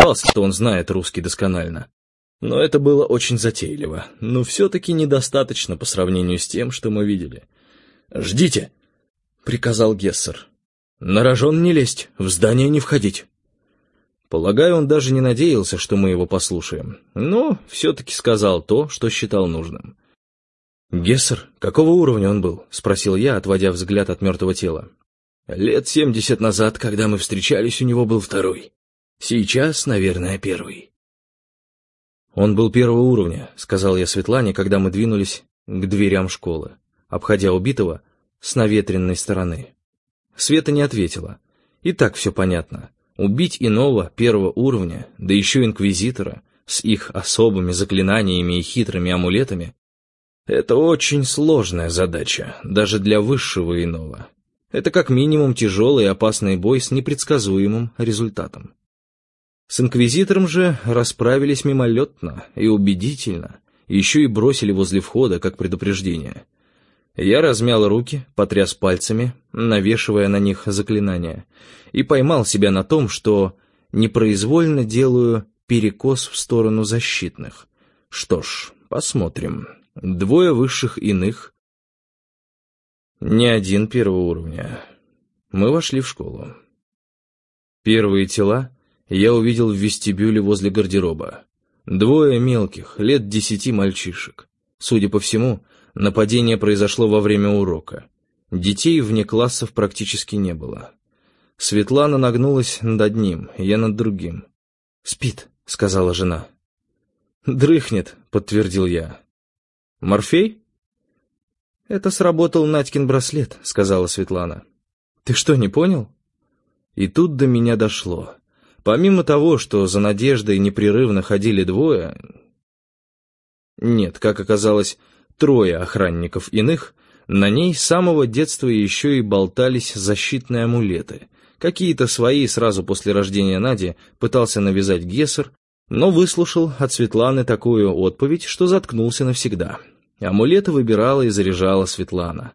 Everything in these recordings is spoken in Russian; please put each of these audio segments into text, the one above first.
сомневался, что он знает русский досконально. Но это было очень затейливо, но все-таки недостаточно по сравнению с тем, что мы видели. «Ждите!» — приказал Гессер. «На рожон не лезть, в здание не входить». Полагаю, он даже не надеялся, что мы его послушаем, но все-таки сказал то, что считал нужным. «Гессер, какого уровня он был?» — спросил я, отводя взгляд от мертвого тела. «Лет 70 назад, когда мы встречались, у него был 2. Сейчас, наверное, 1. «Он был 1-го уровня», — сказал я Светлане, когда мы двинулись к дверям школы, обходя убитого с наветренной стороны. Света не ответила. И так все понятно. Убить иного 1-го уровня, да еще инквизитора, с их особыми заклинаниями и хитрыми амулетами, это очень сложная задача, даже для высшего иного. Это как минимум тяжелый и опасный бой с непредсказуемым результатом. С инквизитором же расправились мимолетно и убедительно, еще и бросили возле входа как предупреждение. Я размял руки, потряс пальцами, навешивая на них заклинания, и поймал себя на том, что непроизвольно делаю перекос в сторону защитных. Что ж, посмотрим. 2 высших иных, не 1 1-го уровня. Мы вошли в школу. Первые тела я увидел в вестибюле возле гардероба. 2 мелких, лет 10 мальчишек. Судя по всему, нападение произошло во время урока. Детей вне классов практически не было. Светлана нагнулась над одним, я над другим. «Спит», — сказала жена. «Дрыхнет», — подтвердил я. «Морфей?» «Это сработал Надькин браслет», — сказала Светлана. «Ты что, не понял?» И тут до меня дошло. Помимо того, что за Надеждой непрерывно ходили 2... Нет, как оказалось, 3 охранников иных, на ней с самого детства еще и болтались защитные амулеты. Какие-то свои сразу после рождения Нади пытался навязать Гессер, но выслушал от Светланы такую отповедь, что заткнулся навсегда. Амулеты выбирала и заряжала Светлана.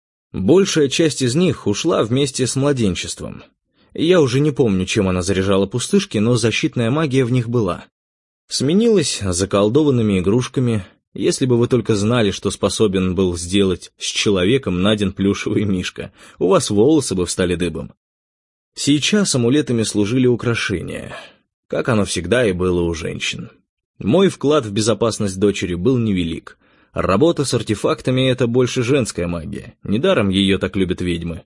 Большая часть из них ушла вместе с младенчеством. Я уже не помню, чем она заряжала пустышки, но защитная магия в них была. Сменилась заколдованными игрушками. Если бы вы только знали, что способен был сделать с человеком Надин плюшевый мишка, у вас волосы бы встали дыбом. Сейчас амулетами служили украшения, как оно всегда и было у женщин. Мой вклад в безопасность дочери был невелик. Работа с артефактами — это больше женская магия, недаром ее так любят ведьмы.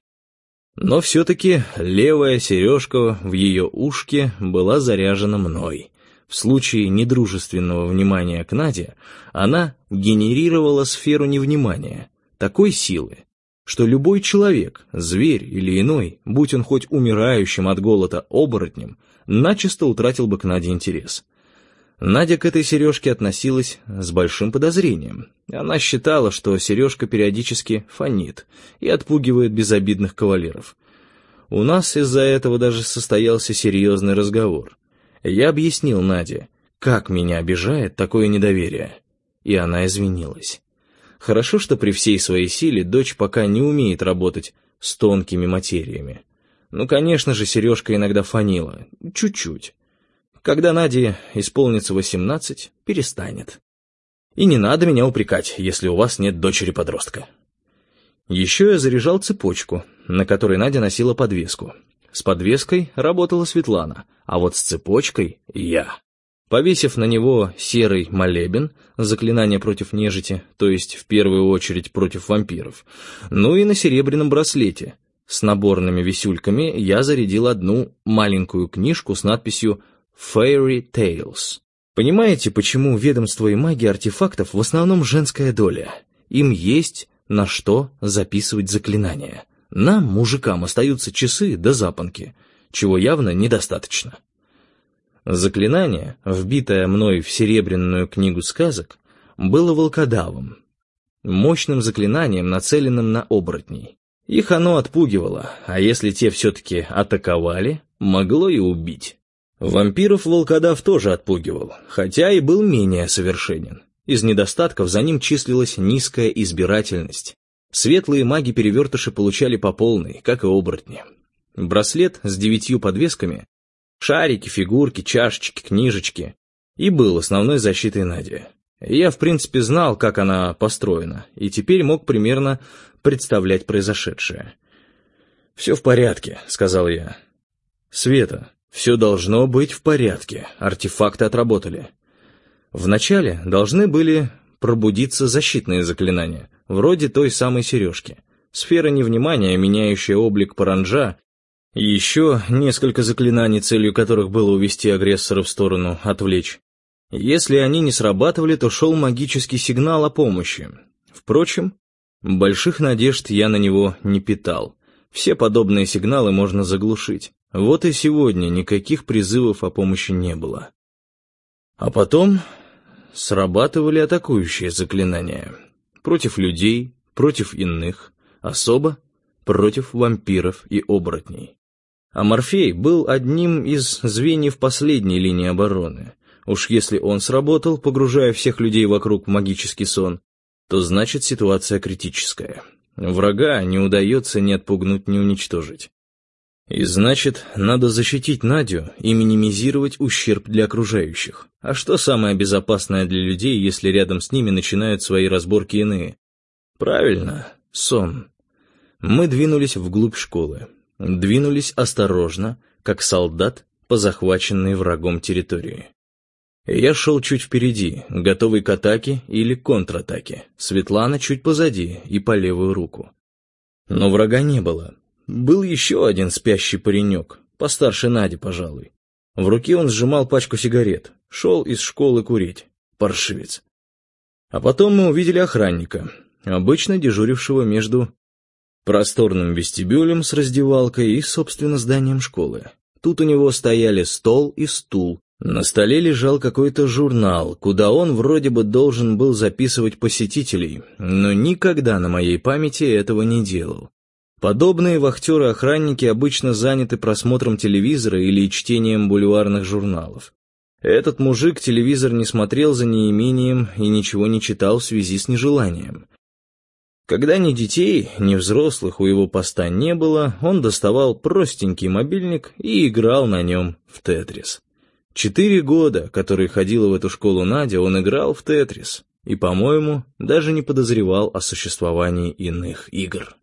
Но все-таки левая сережка в ее ушке была заряжена мной. В случае недружественного внимания к Наде она генерировала сферу невнимания, такой силы, что любой человек, зверь или иной, будь он хоть умирающим от голода оборотнем, начисто утратил бы к Наде интерес. Надя к этой сережке относилась с большим подозрением. Она считала, что сережка периодически фонит и отпугивает безобидных кавалеров. У нас из-за этого даже состоялся серьезный разговор. Я объяснил Наде, как меня обижает такое недоверие, и она извинилась. Хорошо, что при всей своей силе дочь пока не умеет работать с тонкими материями. Ну, конечно же, сережка иногда фонила, чуть-чуть. Когда Наде исполнится 18, перестанет. И не надо меня упрекать, если у вас нет дочери-подростка. Еще я заряжал цепочку, на которой Надя носила подвеску. С подвеской работала Светлана, а вот с цепочкой — я. Повесив на него серый молебен, заклинание против нежити, то есть в первую очередь против вампиров, ну и на серебряном браслете с наборными висюльками я зарядил одну маленькую книжку с надписью «Fairy Tales». Понимаете, почему ведомство и маги артефактов в основном женская доля? Им есть на что записывать заклинания. Нам, мужикам, остаются часы до запонки, чего явно недостаточно. Заклинание, вбитое мной в серебряную книгу сказок, было волкодавом, мощным заклинанием, нацеленным на оборотней. Их оно отпугивало, а если те все-таки атаковали, могло и убить. Вампиров волкодав тоже отпугивал, хотя и был менее совершенен. Из недостатков за ним числилась низкая избирательность. Светлые маги-перевертыши получали по полной, как и оборотни. Браслет с 9 подвесками Шарики, фигурки, чашечки, книжечки. И был основной защитой Нади. Я, в принципе, знал, как она построена, и теперь мог примерно представлять произошедшее. «Все в порядке», — сказал я. «Света, все должно быть в порядке, артефакты отработали. Вначале должны были пробудиться защитные заклинания, вроде той самой сережки, сфера невнимания, меняющая облик паранджа, и еще несколько заклинаний, целью которых было увести агрессора в сторону, отвлечь. Если они не срабатывали, то шел магический сигнал о помощи. Впрочем, больших надежд я на него не питал. Все подобные сигналы можно заглушить. Вот и сегодня никаких призывов о помощи не было. А потом срабатывали атакующие заклинания. Против людей, против иных, особо против вампиров и оборотней. А Морфей был одним из звеньев последней линии обороны. Уж если он сработал, погружая всех людей вокруг в магический сон, то значит ситуация критическая. Врага не удается ни отпугнуть, ни уничтожить. И значит, надо защитить Надю и минимизировать ущерб для окружающих. А что самое безопасное для людей, если рядом с ними начинают свои разборки иные? Правильно, сон. Мы двинулись вглубь школы. Двинулись осторожно, как солдат по захваченной врагом территории. Я шел чуть впереди, готовый к атаке или контратаке. Светлана чуть позади и по левую руку. Но врага не было. Был еще один спящий паренек, постарше Нади, пожалуй. В руке он сжимал пачку сигарет, шел из школы курить. Паршивец. А потом мы увидели охранника, обычно дежурившего между просторным вестибюлем с раздевалкой и, собственно, зданием школы. Тут у него стояли стол и стул. На столе лежал какой-то журнал, куда он вроде бы должен был записывать посетителей, но никогда на моей памяти этого не делал. Подобные вахтеры-охранники обычно заняты просмотром телевизора или чтением бульварных журналов. Этот мужик телевизор не смотрел за неимением и ничего не читал в связи с нежеланием. Когда ни детей, ни взрослых у его поста не было, он доставал простенький мобильник и играл на нем в Тетрис. 4 года, которые ходила в эту школу Надя, он играл в Тетрис и, по-моему, даже не подозревал о существовании иных игр.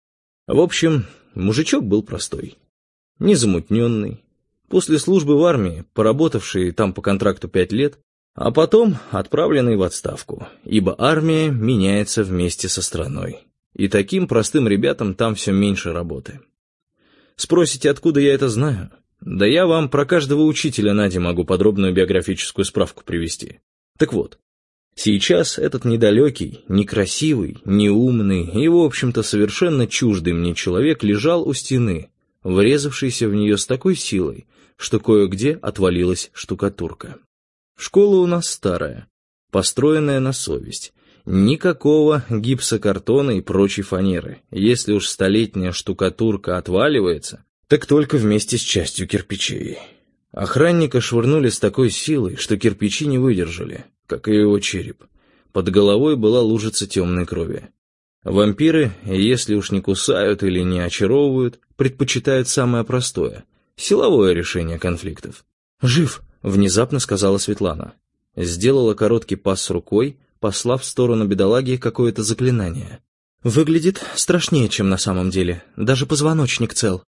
В общем, мужичок был простой, незамутненный, после службы в армии, поработавший там по контракту 5 лет, а потом отправленный в отставку, ибо армия меняется вместе со страной, и таким простым ребятам там все меньше работы. Спросите, откуда я это знаю? Да я вам про каждого учителя Нади могу подробную биографическую справку привести. Так вот, сейчас этот недалекий, некрасивый, неумный и, в общем-то, совершенно чуждый мне человек лежал у стены, врезавшийся в нее с такой силой, что кое-где отвалилась штукатурка. Школа у нас старая, построенная на совесть. Никакого гипсокартона и прочей фанеры. Если уж столетняя штукатурка отваливается, так только вместе с частью кирпичей. Охранника швырнули с такой силой, что кирпичи не выдержали, как и его череп. Под головой была лужица темной крови. Вампиры, если уж не кусают или не очаровывают, предпочитают самое простое — силовое решение конфликтов. «Жив!» — внезапно сказала Светлана. Сделала короткий пас рукой, послав в сторону бедолаги какое-то заклинание. «Выглядит страшнее, чем на самом деле. Даже позвоночник цел».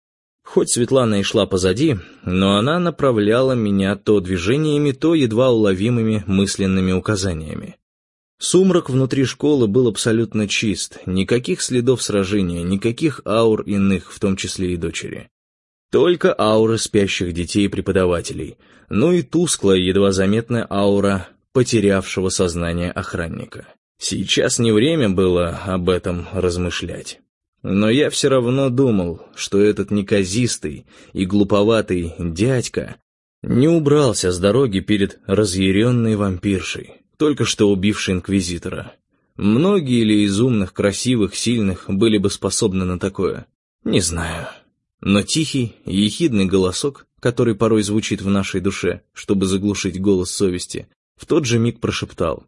Хоть Светлана и шла позади, но она направляла меня то движениями, то едва уловимыми мысленными указаниями. Сумрак внутри школы был абсолютно чист, никаких следов сражения, никаких аур иных, в том числе и дочери. Только ауры спящих детей и преподавателей, ну и тусклая, едва заметная аура потерявшего сознание охранника. Сейчас не время было об этом размышлять. Но я все равно думал, что этот неказистый и глуповатый дядька не убрался с дороги перед разъяренной вампиршей, только что убившей инквизитора. Многие ли из умных, красивых, сильных были бы способны на такое? Не знаю. Но тихий, ехидный голосок, который порой звучит в нашей душе, чтобы заглушить голос совести, в тот же миг прошептал: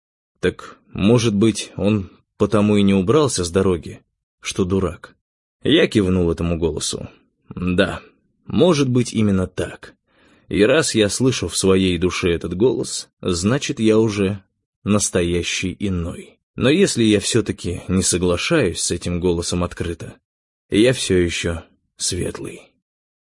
«Так, может быть, он потому и не убрался с дороги, что дурак». Я кивнул этому голосу. Да, Может быть, именно так. И раз я слышу в своей душе этот голос, значит, я уже настоящий иной. Но если я все-таки не соглашаюсь с этим голосом открыто, я все еще светлый.